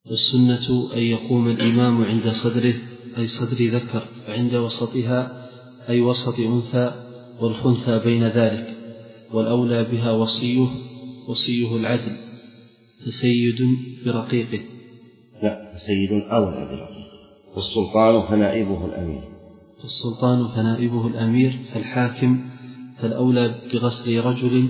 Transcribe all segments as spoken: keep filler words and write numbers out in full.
والسنة أن يقوم الإمام عند صدره أي صدر ذكر، عند وسطها أي وسط أنثى، والخنثى بين ذلك، والأولى بها وصيه وصيه العدل، فسيد برقيقه. لا، فسيد أولى برقيقه. والسلطان فنائبه الأمير. السلطان فنائبه الأمير، فالحاكم فالأولى بغسل رجل،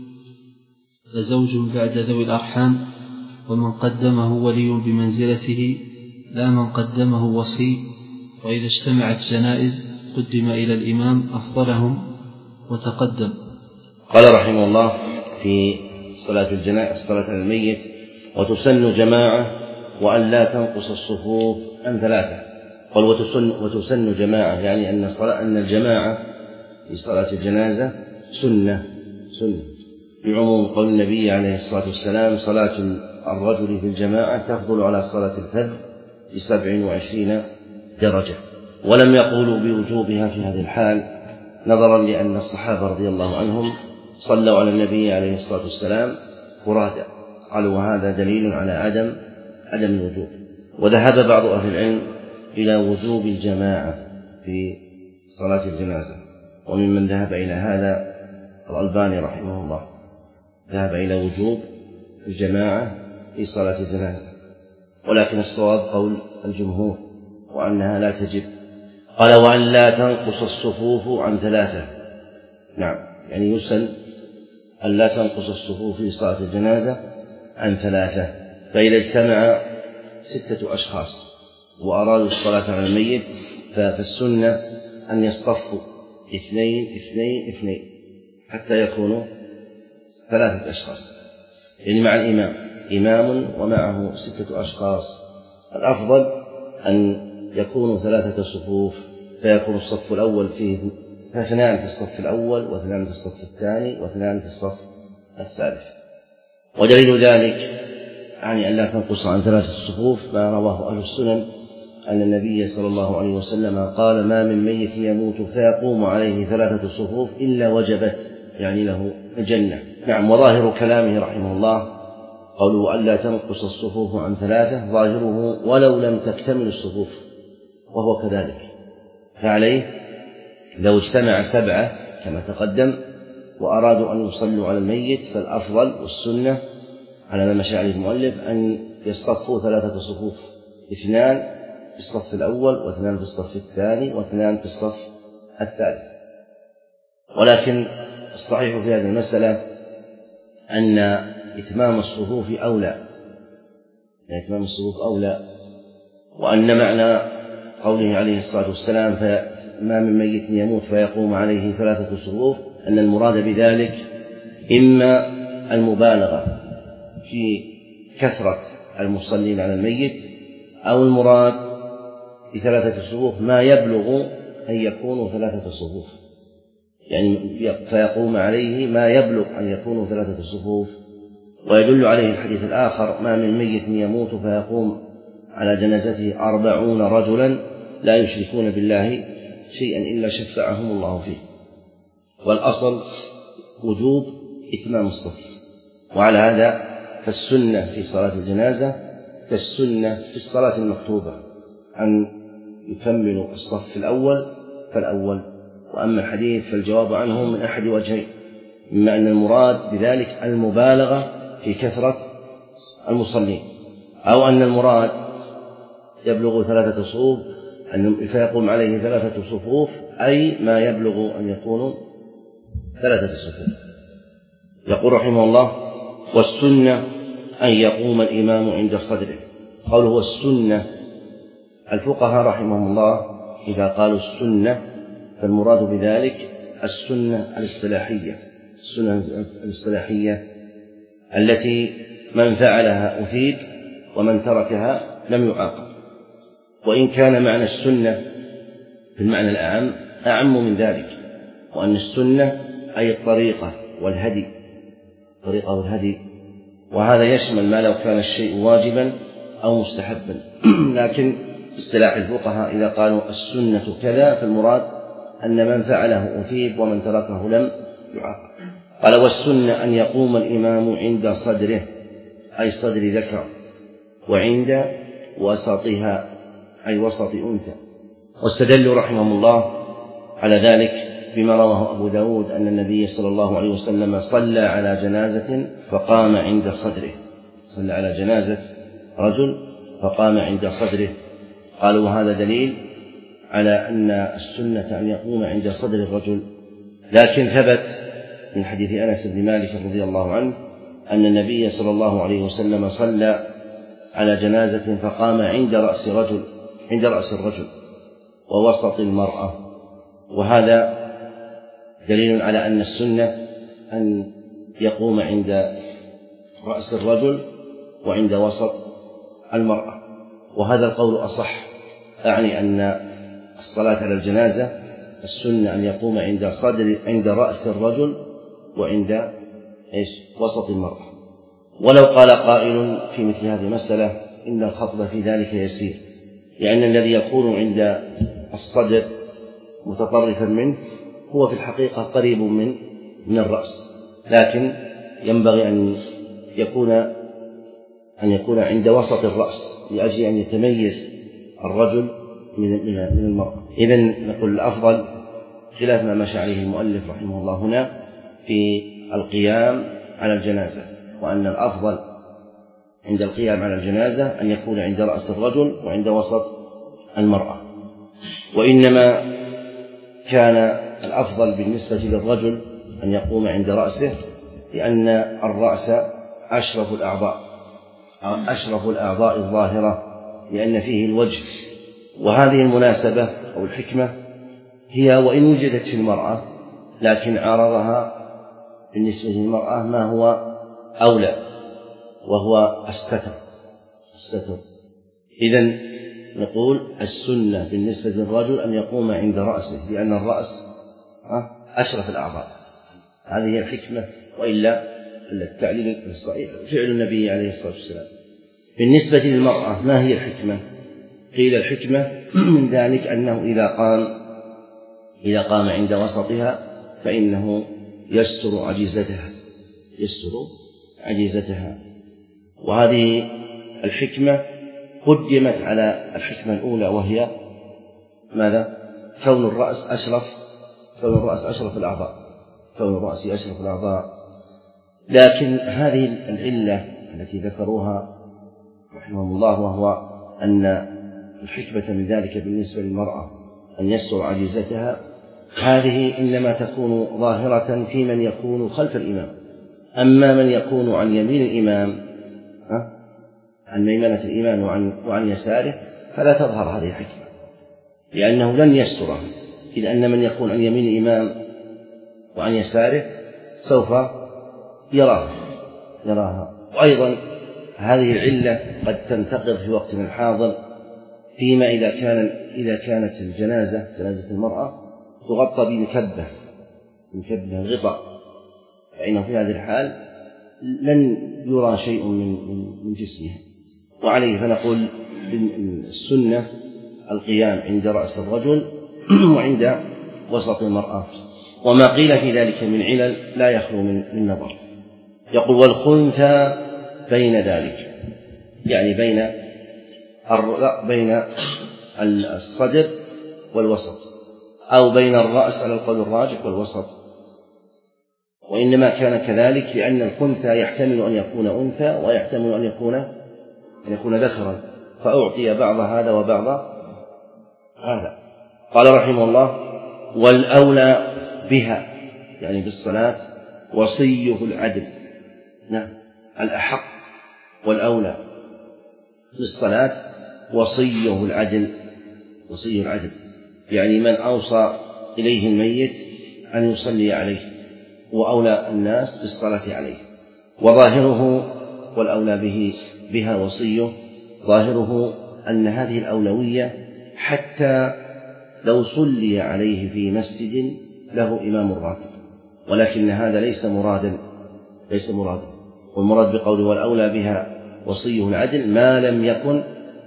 فزوج بعد ذوي الأرحام، ومن قدمه ولي بمنزلته لا من قدمه وصي. وإذا اجتمعت جنائز قدم إلى الإمام أفضلهم وتقدم. قال رحمه الله في صلاة الجنائز صلاة الميت: وتسن جماعة وأن لا تنقص الصفوف عن ثلاثة. قال وتسن, وتسن جماعة، يعني أن, أن الجماعة في صلاة الجنازة سنة سنة بعموم قول النبي عليه الصلاة والسلام: صلاة الرجل في الجماعة تفضل على صلاة الفرد بسبع وعشرين درجة. ولم يقولوا بوجوبها في هذه الحال، نظرا لأن الصحابة رضي الله عنهم صلوا على النبي عليه الصلاة والسلام فرادى، قالوا وهذا دليل على عدم عدم الوجوب. وذهب بعض أهل العلم إلى وجوب الجماعة في صلاة الجنازة، وممن ذهب إلى هذا الألباني رحمه الله، ذهب إلى وجوب الجماعة في صلاة الجنازة، ولكن الصواب قول الجمهور وأنها لا تجب. قال وأن لا تنقص الصفوف عن ثلاثة. نعم، يعني يسن أن لا تنقص الصفوف في صلاة الجنازة عن ثلاثة. فإذا اجتمع ستة أشخاص وأرادوا الصلاة على الميت فالسنة أن يصطفوا اثنين اثنين اثنين حتى يكونوا ثلاثة أشخاص، يعني مع الإمام إمام ومعه ستة أشخاص. الأفضل أن يكونوا ثلاثة صفوف، فيكون الصف الأول فيه اثنان في الصف الأول، واثنان في الصف الثاني، واثنان في الصف الثالث. ودليل ذلك يعني أن لا تنقص عن ثلاثة صفوف ما رواه أهل السنن أن النبي صلى الله عليه وسلم قال: ما من ميت يموت فيقوم عليه ثلاثة صفوف إلا وجبت، يعني له الجنة. نعم. وظاهر كلامه رحمه الله قوله ألا تنقص الصفوف عن ثلاثة، ظاهره ولو لم تكتمل الصفوف، وهو كذلك. فعليه لو اجتمع سبعة كما تقدم وأرادوا أن يصلوا على الميت فالأفضل والسنة على ما مشى عليه المؤلف أن يصطفوا ثلاثة صفوف، اثنان في الصف الأول، واثنان في الصف الثاني، واثنان في الصف الثالث. ولكن الصحيح في هذه المسألة أن إتمام الصفوف أولى، أن إتمام الصفوف أولى، وأن معنى قوله عليه الصلاة والسلام: فما من ميت يموت فيقوم عليه ثلاثة صفوف، أن المراد بذلك إما المبالغة في كثرة المصلين على الميت، أو المراد بثلاثة صفوف ما يبلغ أن يكونوا ثلاثة صفوف، يعني فيقوم عليه ما يبلغ أن يكونوا ثلاثة صفوف. ويدل عليه الحديث الآخر: ما من ميت يموت فيقوم على جنازته أربعون رجلا لا يشركون بالله شيئا إلا شفعهم الله فيه. والأصل وجوب إتمام الصف، وعلى هذا فالسنة في صلاة الجنازة كالسنة في الصلاة المكتوبة أن يكملوا الصف الأول فالأول. وأما الحديث فالجواب عنه من أحد وجهين: إما أن المراد بذلك المبالغة في كثرة المصلين، أو أن المراد يبلغ ثلاثة صفوف أن فيقوم عليه ثلاثة صفوف، أي ما يبلغ أن يكونوا ثلاثة صفوف. يقول رحمه الله: والسنة أن يقوم الإمام عند صدره. قوله والسنة، الفقهاء رحمهم الله إذا قالوا السنة فالمراد بذلك السنة الاصطلاحية، السنة الاصطلاحية التي من فعلها أثيب ومن تركها لم يعاقب. وإن كان معنى السنة في المعنى الأعم أعم من ذلك، وأن السنة أي الطريقة والهدي، الطريقة والهدي، وهذا يشمل ما لو كان الشيء واجبا أو مستحبا. لكن باصطلاح الفقهاء إذا قالوا السنة كذا فالمراد أن من فعله أثيب ومن تركه لم يعاقب. قال: والسنة أن يقوم الإمام عند صدره، أي صدر ذكر، وعند وسطها أي وسط أنثى. واستدلوا رحمهم الله على ذلك بما رواه أبو داود أن النبي صلى الله عليه وسلم صلى على جنازة فقام عند صدره، صلى على جنازة رجل فقام عند صدره. قالوا هذا دليل على أن السنة أن يقوم عند صدر الرجل، لكن ثبت من حديث أنس بن مالك رضي الله عنه أن النبي صلى الله عليه وسلم صلى على جنازة فقام عند رأس رجل عند رأس الرجل ووسط المرأة، وهذا دليل على أن السنة أن يقوم عند رأس الرجل وعند وسط المرأة، وهذا القول أصح، أعني أن الصلاة على الجنازة السنة أن يقوم عند صدر عند رأس الرجل وعند إيش وسط المرأة. ولو قال قائل في مثل هذه المسألة إن الخطب في ذلك يسير، لأن الذي يكون عند الصدر متطرفا منه هو في الحقيقة قريب من من الرأس، لكن ينبغي أن يكون أن يكون عند وسط الرأس لأجل أن يتميز الرجل من من المرأة. إذن نقول الأفضل خلاف ما مشى عليه المؤلف رحمه الله هنا في القيام على الجنازة، وأن الأفضل عند القيام على الجنازة أن يكون عند رأس الرجل وعند وسط المرأة. وإنما كان الأفضل بالنسبة للرجل أن يقوم عند رأسه، لأن الرأس أشرف الأعضاء أشرف الأعضاء الظاهرة، لأن فيه الوجه. وهذه المناسبة أو الحكمة هي وإن وجدت في المرأة، لكن عارضها بالنسبة للمرأة ما هو أولى، وهو الستر الستر إذن نقول السنة بالنسبة للرجل أن يقوم عند رأسه، لأن الرأس أشرف الأعضاء. هذه هي الحكمة، وإلا التعليل الصحيح فعل النبي عليه الصلاة والسلام. بالنسبة للمرأة ما هي الحكمة؟ قيل الحكمة من ذلك أنه إذا قام إذا قام عند وسطها فإنه يستر عجيزتها يستر عجيزتها وهذه الحكمة قدمت على الحكمة الأولى، وهي ماذا؟ كون الرأس أشرف كون الرأس أشرف الأعضاء كون الرأس أشرف الأعضاء. لكن هذه العلة التي ذكروها رحمهم الله، وهو أن الحكمة من ذلك بالنسبة للمرأة أن يستر عجيزتها، هذه إنما تكون ظاهرة في من يكون خلف الإمام. أما من يكون عن يمين الإمام عن ميمنة الإمام وعن, وعن يساره فلا تظهر هذه الحكمة، لأنه لن يستره، إذ أن من يكون عن يمين الإمام وعن يساره سوف يراها يراها وأيضا هذه العلة قد تنتقض في وقتنا الحاضر، فيما إذا كان إذا كانت الجنازة جنازة المرأة تغطى بمكبة مكبة غطاء، فإنه في هذه الحال لن يرى شيء من من جسمها. وعليه فنقول السنة القيام عند رأس الرجل وعند وسط المرأة. وما قيل في ذلك من علل لا يخلو من نظر. يقول والخنثى بين ذلك، يعني بين بين الصدر والوسط، أو بين الرأس على القول الراجح والوسط. وإنما كان كذلك لأن الخنثى يحتمل أن يكون أنثى ويحتمل أن يكون أن يكون ذكرا، فأعطي بعض هذا وبعض هذا. قال رحمه الله والأولى بها يعني بالصلاة وصيه العدل. نعم الأحق والأولى بالصلاة وصيه العدل وصيه العدل يعني من أوصى إليه الميت أن يصلي عليه، وأولى الناس بالصلاة عليه. وظاهره والأولى به بها وصيه ظاهره أن هذه الأولوية حتى لو صلي عليه في مسجد له إمام راتب، ولكن هذا ليس مرادا ليس مرادا والمراد بقوله والأولى بها وصيه العدل ما لم يكن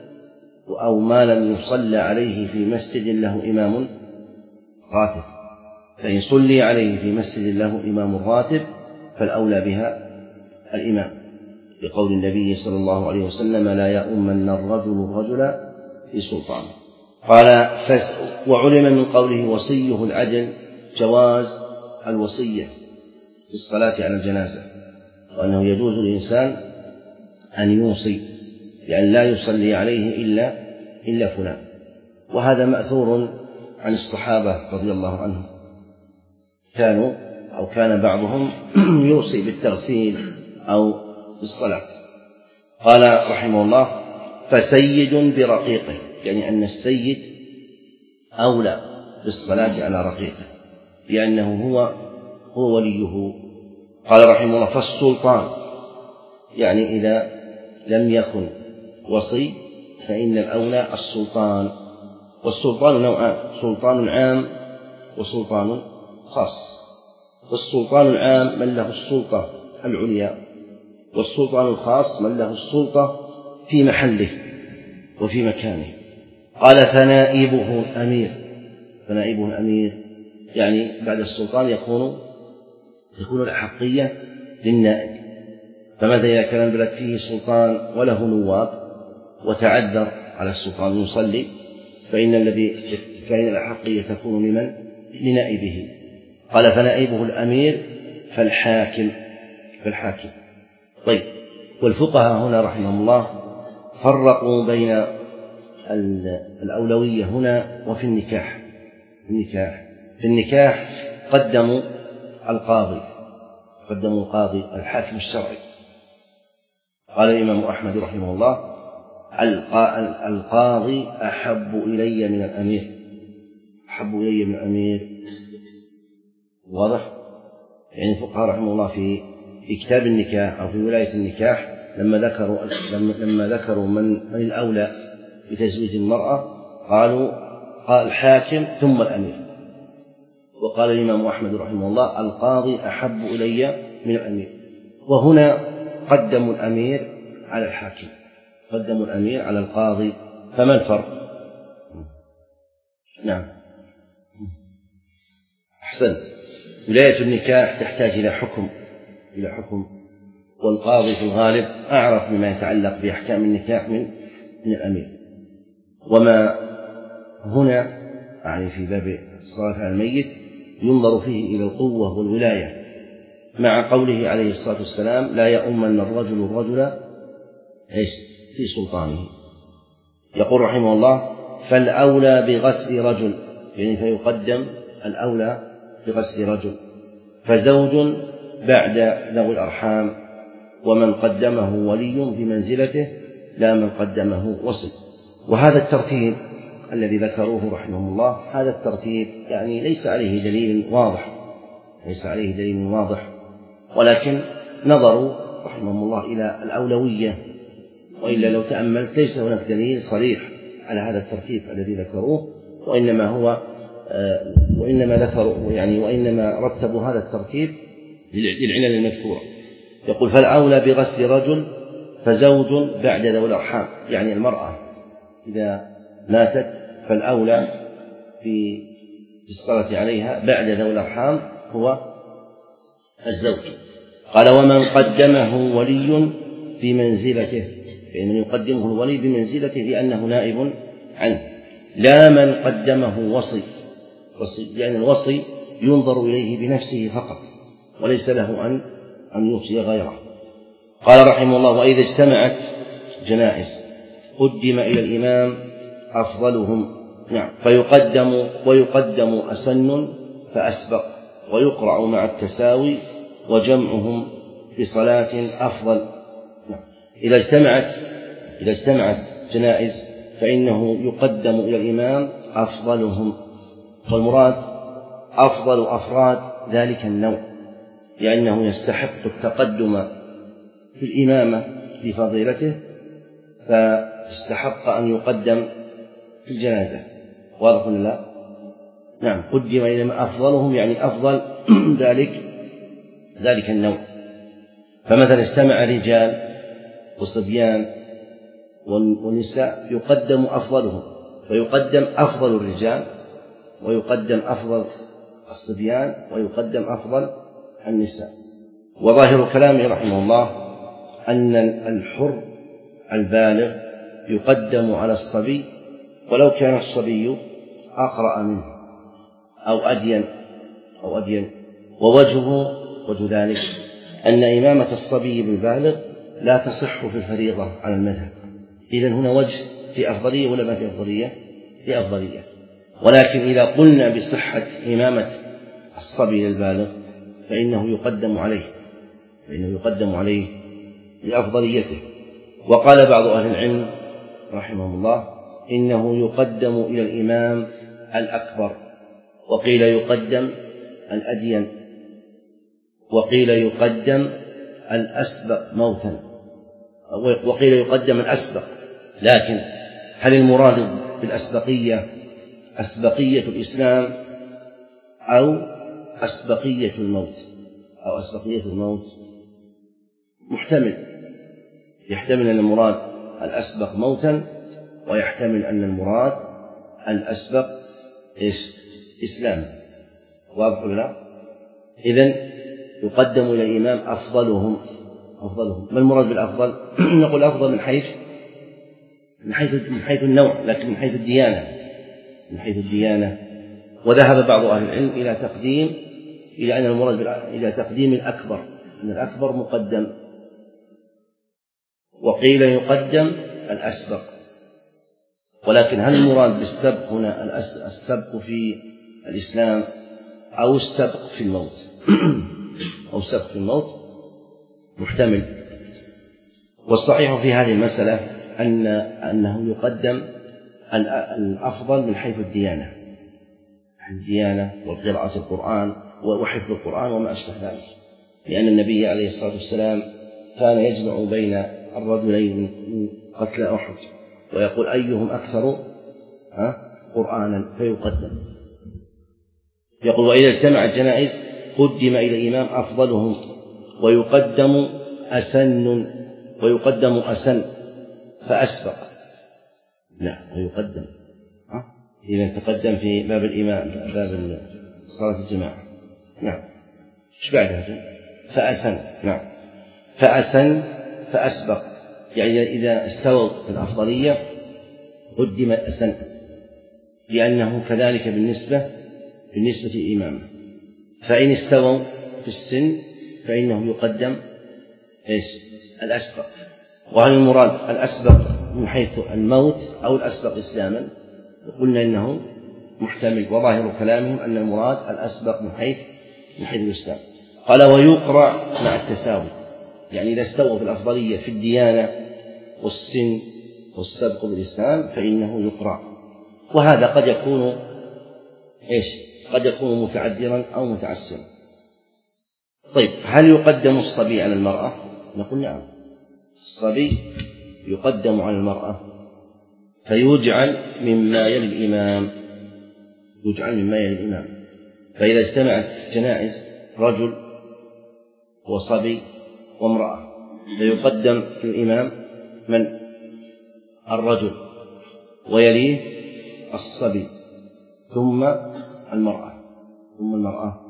أو ما لم يصلى عليه في مسجد له إمام راتب. فإن صلي عليه في مسجد له إمام راتب فالأولى بها الإمام، بقول النبي صلى الله عليه وسلم: لا يؤمن الرجل الرجل في سلطانه. قال: وعلم من قوله وصيه العدل جواز الوصية في الصلاة على الجنازة، وأنه يجوز للإنسان أن يوصي لأن لا يصلي عليه إلا إلا فلان. وهذا مأثور عن الصحابة رضي الله عنهم، كانوا أو كان بعضهم يوصي بالتغسيل أو بالصلاة. قال رحمه الله: فسيد برقيقه، يعني أن السيد أولى بالصلاة على رقيقه لأنه هو هو وليه. قال رحمه الله: فالسلطان، يعني إذا لم يكن وصي فإن الأولى السلطان. والسلطان نوعان: سلطان عام وسلطان خاص. والسلطان العام من له السلطة العليا، والسلطان الخاص من له السلطة في محله وفي مكانه. قال: فنائبه الأمير. فنائبه الأمير يعني بعد السلطان يكون تكون الأحقية للنائب. فماذا إذا كان البلد فيه سلطان وله نواب وتعذر على السلطان يصلي، فإن الذي فإن الأحقية تكون لمن؟ لنائبه. قال: فنائبه الأمير فالحاكم فالحاكم طيب. والفقهاء هنا رحمهم الله فرقوا بين الأولوية هنا وفي النكاح. في النكاح في النكاح قدموا القاضي قدموا القاضي الحاكم الشرعي. قال الإمام أحمد رحمه الله: القاضي أحب إلي من الأمير. أحب إلي من الأمير. واضح؟ يعني الفقهاء رحمه الله في في كتاب النكاح أو في ولاية النكاح لما ذكروا لما ذكروا من من الأولى بتزويج المرأة قالوا قال الحاكم ثم الأمير. وقال الإمام أحمد رحمه الله: القاضي أحب إلي من الأمير. وهنا قدموا الأمير على الحاكم، قدموا الأمير على القاضي. فما الفرق؟ نعم أحسن. ولاية النكاح تحتاج إلى حكم إلى حكم والقاضي في الغالب أعرف بما يتعلق بأحكام النكاح من من الأمير. وما هنا يعني في باب الصلاة على الميت ينظر فيه إلى القوة والولاية، مع قوله عليه الصلاة والسلام: لا يؤمن الرجل الرجل إيش في سلطانه. يقول رحمه الله: فالأولى بغسل رجل، يعني فيقدم الأولى بغسل رجل، فزوج بعد ذوي الأرحام، ومن قدمه ولي بمنزلته لا من قدمه وصي. وهذا الترتيب الذي ذكروه رحمه الله، هذا الترتيب يعني ليس عليه دليل واضح ليس عليه دليل واضح ولكن نظروا رحمهم الله إلى الأولوية، وإلا لو تأملت ليس هناك دليل صريح على هذا الترتيب الذي ذكروه، وإنما هو آه وإنما ذكروا يعني وإنما رتبوا هذا الترتيب للعلل المذكورة. يقول: فالأولى بغسل رجل، فزوج بعد ذوي الأرحام، يعني المرأة إذا ماتت فالأولى في الصلاة عليها بعد ذوي الأرحام هو الزوج. قال: ومن قدمه ولي بمنزلته، يعني من يقدمه الولي بمنزلته لأنه نائب عنه، لا من قدمه وصي وصي لأن الوصي ينظر إليه بنفسه فقط وليس له أن أن يوصي غيره. قال رحمه الله: وإذا اجتمعت جنائز قدم إلى الإمام أفضلهم، نعم، فيقدم ويقدم أسن فأسبق، ويقرأ مع التساوي، وجمعهم بصلاة أفضل. نعم. إذا اجتمعت إذا اجتمعت جنائز فإنه يقدم إلى الإمام أفضلهم، والمراد أفضل أفراد ذلك النوع، لأنه يستحق التقدم في الإمامة لفضيلته فاستحق أن يقدم في الجنازة. واضح ولا لا؟ نعم. قدم إلى أفضلهم يعني أفضل ذلك ذلك النوع. فمثلا اجتمع رجال وصبيان والنساء يقدم أفضلهم، ويقدم أفضل الرجال، ويقدم أفضل الصبيان، ويقدم أفضل النساء. وظاهر كلامه رحمه الله أن الحر البالغ يقدم على الصبي ولو كان الصبي أقرأ منه أو أدين أو أدين ووجهه وجه ذلك أن إمامة الصبي بالبالغ لا تصح في الفريضة على المذهب. إذن هنا وجه في أفضلية ولا ما في أفضلية؟ في أفضلية. ولكن إذا قلنا بصحة إمامة الصبي للبالغ فإنه يقدم عليه فإنه يقدم عليه لأفضليته. وقال بعض أهل العلم رحمه الله إنه يقدم إلى الإمام الأكبر، وقيل يقدم الأدين، وقيل يقدم الأسبق موتا، وقيل يقدم الأسبق. لكن هل المراد بالأسبقية أسبقية الإسلام أو أسبقية الموت أو أسبقية الموت؟ محتمل، يحتمل أن المراد الأسبق موتا، ويحتمل أن المراد الأسبق إيش؟ إسلام. واضح ولا لا؟ إذن يقدم إلى الإمام أفضلهم أفضلهم. ما المراد بالأفضل؟ نقول أفضل من حيث من حيث من حيث النوع، لكن من حيث الديانة من حيث الديانة. وذهب بعض أهل العلم إلى تقديم إلى أن المراد إلى تقديم الأكبر، أن الأكبر مقدم. وقيل يقدم الأسبق. ولكن هل المراد بالسبق هنا السبق في الإسلام أو السبق في الموت؟ أو السبق في الموت محتمل. والصحيح في هذه المسألة أن أنه يقدم الأفضل من حيث الديانة الديانة وقراءة القرآن وحفظ القرآن وما أشبه ذلك، لأن النبي عليه الصلاة والسلام كان يجمع بين الرجلين من قتل أحد ويقول أيهم أكثر قرآنا فيقدم. يقول وإذا اجتمعت الجنائز قدم إلى الإمام أفضلهم ويقدم أسن ويقدم أسن فأسبق. لا ويقدم إذا تقدم في باب الإمام باب صلاة الجماعة. نعم. إيش بعدها؟ فأسن. نعم. فأسن فأسبق، يعني إذا استووا في الأفضلية قدم أسن، لأنه كذلك بالنسبة بالنسبة للإمامة. فإن استووا في السن فإنه يقدم إيش؟ الأسبق. وهل المراد الأسبق من حيث الموت أو الأسبق إسلاما؟ قلنا إنه محتمل، وظاهر كلامهم أن المراد الأسبق من حيث من حيث الإسلام. قال ويقرأ مع التساوي، يعني إذا استووا في الأفضلية في الديانة والسن والسبق بالإسلام فإنه يقرأ. وهذا قد يكون إيش؟ قد يكون متعذرا أو متعسرا. طيب هل يقدم الصبي على المرأة؟ نقول نعم، الصبي يقدم على المرأة فيجعل مما يلي الإمام يجعل مما يلي الإمام. فإذا اجتمعت جنائز رجل وصبي وامرأة فيقدم الإمام من؟ الرجل، ويليه الصبي، ثم المرأة ثم المرأة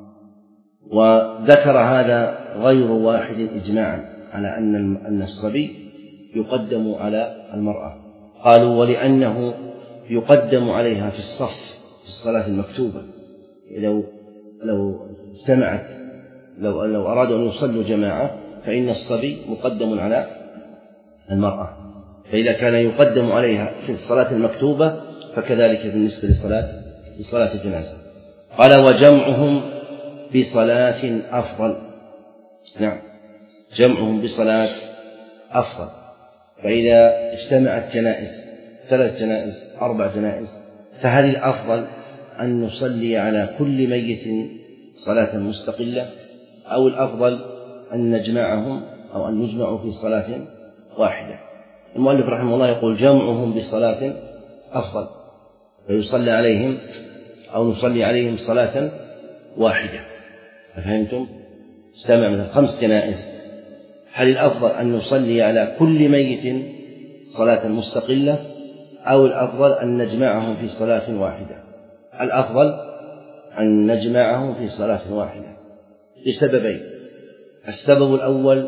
وذكر هذا غير واحد إجماعا على أن أن الصبي يقدم على المرأة. قالوا ولأنه يقدم عليها في الصف في الصلاة المكتوبة. لو لو سمعت لو لو أرادوا أن يصلوا جماعة فإن الصبي مقدم على المرأة، فإذا كان يقدم عليها في الصلاة المكتوبة فكذلك بالنسبة لصلاة لصلاة الجنازة. قال وجمعهم بصلاة أفضل. نعم، جمعهم بصلاة أفضل. فإذا اجتمعت جنائز ثلاث جنائز أربع جنائز فهل الأفضل أن نصلي على كل ميت صلاة مستقلة، أو الأفضل أن نجمعهم أو أن يجمعوا في صلاة واحدة؟ المؤلف رحمه الله يقول جمعهم بصلاة أفضل، فيصلى عليهم أو نصلي عليهم صلاة واحدة. فهمتم؟ استمع مثلا خمس جنائز، هل الأفضل أن نصلي على كل ميت صلاة مستقلة، أو الأفضل أن نجمعهم في صلاة واحدة؟ الأفضل أن نجمعهم في صلاة واحدة لسببين. السبب الأول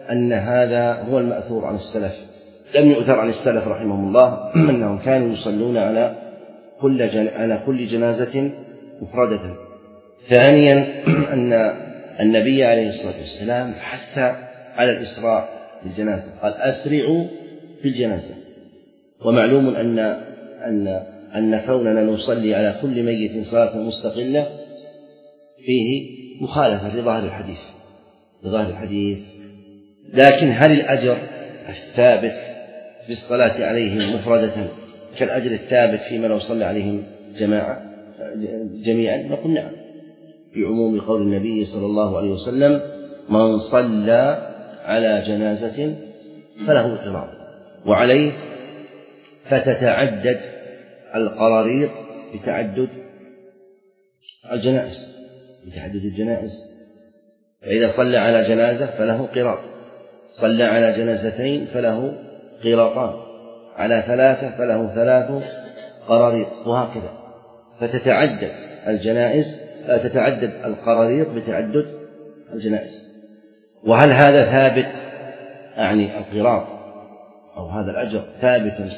أن هذا هو المأثور عن السلف. لم يؤثر عن السلف رحمهم الله أنهم كانوا يصلون على كل جن... على كل جنازة مفردة. ثانيا أن النبي عليه الصلاة والسلام حث على الإسراع بالجنازة، قال أسرعوا في الجنازة. ومعلوم أن أن أن كوننا نصلي على كل ميت صلاة مستقلة فيه مخالفة لظاهر الحديث لظاهر الحديث لكن هل الأجر الثابت في الصلاة عليهم مفردة كالأجر الثابت فيما لو صلى عليهم جماعة جميعا؟ نقول نعم، في عموم قول النبي صلى الله عليه وسلم من صلى على جنازة فله قراط. وعليه فتتعدد القراريط بتعدد الجنائز بتعدد الجنائز فإذا صلى على جنازة فله قراط، صلى على جنازتين فله قراطان، على ثلاثة فله ثلاث قراريط، وهكذا. فتتعدد الجنائز تتعدد القراريط بتعدد الجنائز. وهل هذا ثابت أعني القراط أو هذا الأجر ثابت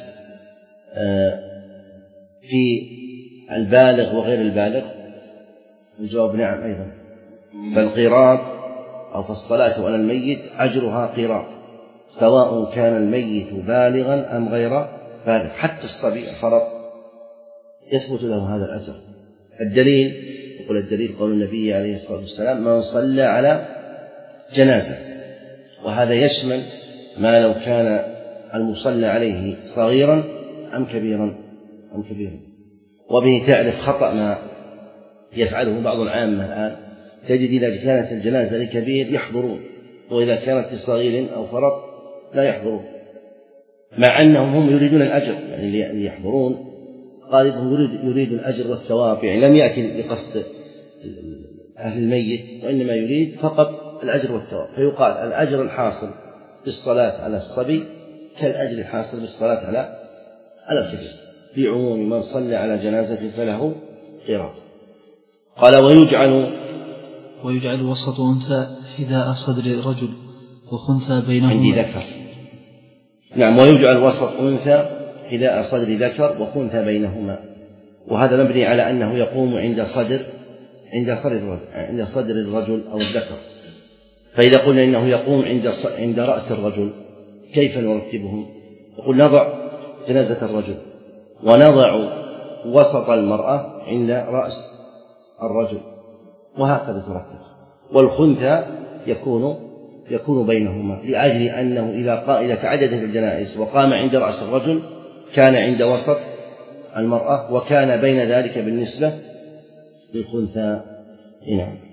في البالغ وغير البالغ؟ الجواب نعم أيضا. فالقراط أو فالصلاة على الميت أجرها قراط سواء كان الميت بالغا أم غير بالغ، حتى الصبي الفرط يثبت له هذا الأجر. الدليل يقول الدليل قول النبي عليه الصلاة والسلام من صلى على جنازة، وهذا يشمل ما لو كان المصلى عليه صغيرا أم كبيرا أم كبيرا. وبه تعرف خطأ ما يفعله بعض العامة الآن، تجد إذا كانت الجنازة لكبير يحضرون، وإذا كانت لصغير أو فرط لا يحضرون، مع أنهم هم يريدون الأجر، يعني اللي يحضرون غالبهم يريد, يريد الأجر والثواب، يعني لم يأتي لقصد أهل الميت وإنما يريد فقط الأجر والثواب. فيقال الأجر الحاصل بالصلاة على الصبي كالأجر الحاصل بالصلاة على على الكبير، في عموم من صلى على جنازة فله قراط. قال ويجعل ويجعل وسط أنثى حذاء صدر الرجل وخنثى بينهما. عندي ذكر. نعم، ويجعل وسط أنثى حذاء صدر ذكر وخنثى بينهما، وهذا مبني على أنه يقوم عند صدر عند صدر الرجل عند صدر الرجل أو الذكر. فإذا قلنا إنه يقوم عند عند رأس الرجل كيف نرتبهم؟ نقول نضع جنازة الرجل ونضع وسط المرأة عند رأس الرجل، وهكذا ترتب. والخنثى يكون يكون بينهما لأجل أنه إذا إذا تعددت الجنائز وقام عند رأس الرجل كان عند وسط المرأة، وكان بين ذلك بالنسبة للخنثى. نعم.